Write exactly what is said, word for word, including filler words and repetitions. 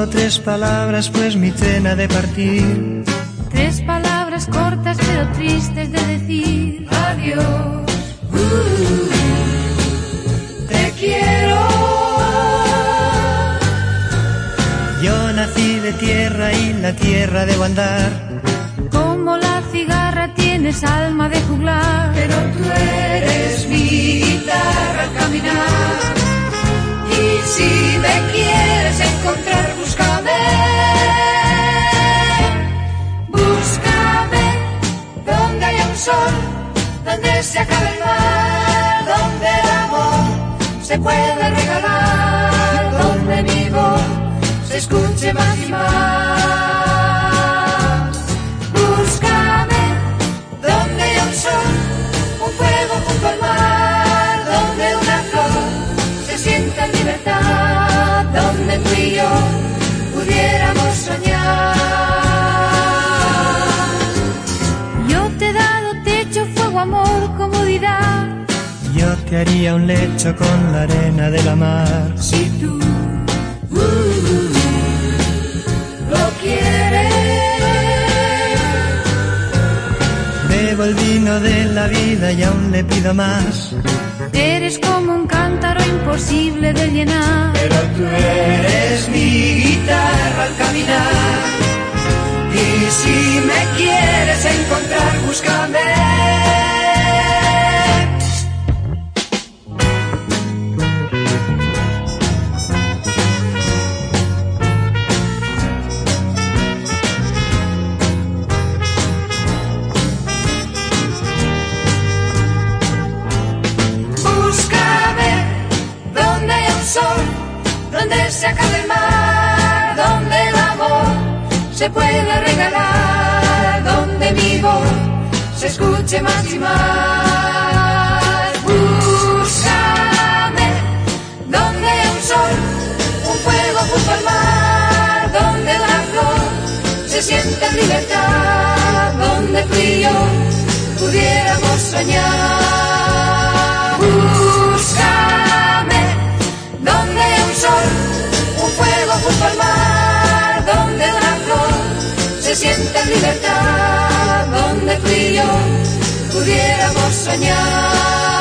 Solo tres palabras, pues mi tren ha de partir. Tres palabras cortas pero tristes de decir adiós. Uh, te quiero. Yo nací de tierra y la tierra debo andar. Como la cigarra tienes alma de juglar, pero tú eres mi guitarra al caminar. Y si me quieres encontrar, búscame. Búscame donde haya un sol, donde se acabe el mar, donde el amor se puede regalar, donde mi voz se escuche más y más. Búscame donde haya un sol, un fuego junto al mar, donde una flor se sienta en libertad, donde tú y yo pudiéramos soñar. Yo te he dado techo, fuego, amor, comodidad. Yo te haría un lecho con la arena de la mar. Si tú uh, lo quieres. Bebo el vino de la vida y aún le pido más. Eres como un cántaro imposible de llenar, pero tú eres mi guitarra al caminar. Y si me quieres encontrar, búscame. Donde se acabe el mar, donde el amor se pueda regalar, donde mi voz se escuche más y más. Búscame donde hay un sol, un fuego junto al mar, donde una flor se sienta en libertad, donde tú y yo pudiéramos soñar. Búscame donde hay un sol, un fuego junto al mar, donde una flor se sienta en libertad, donde tú y yo pudiéramos soñar.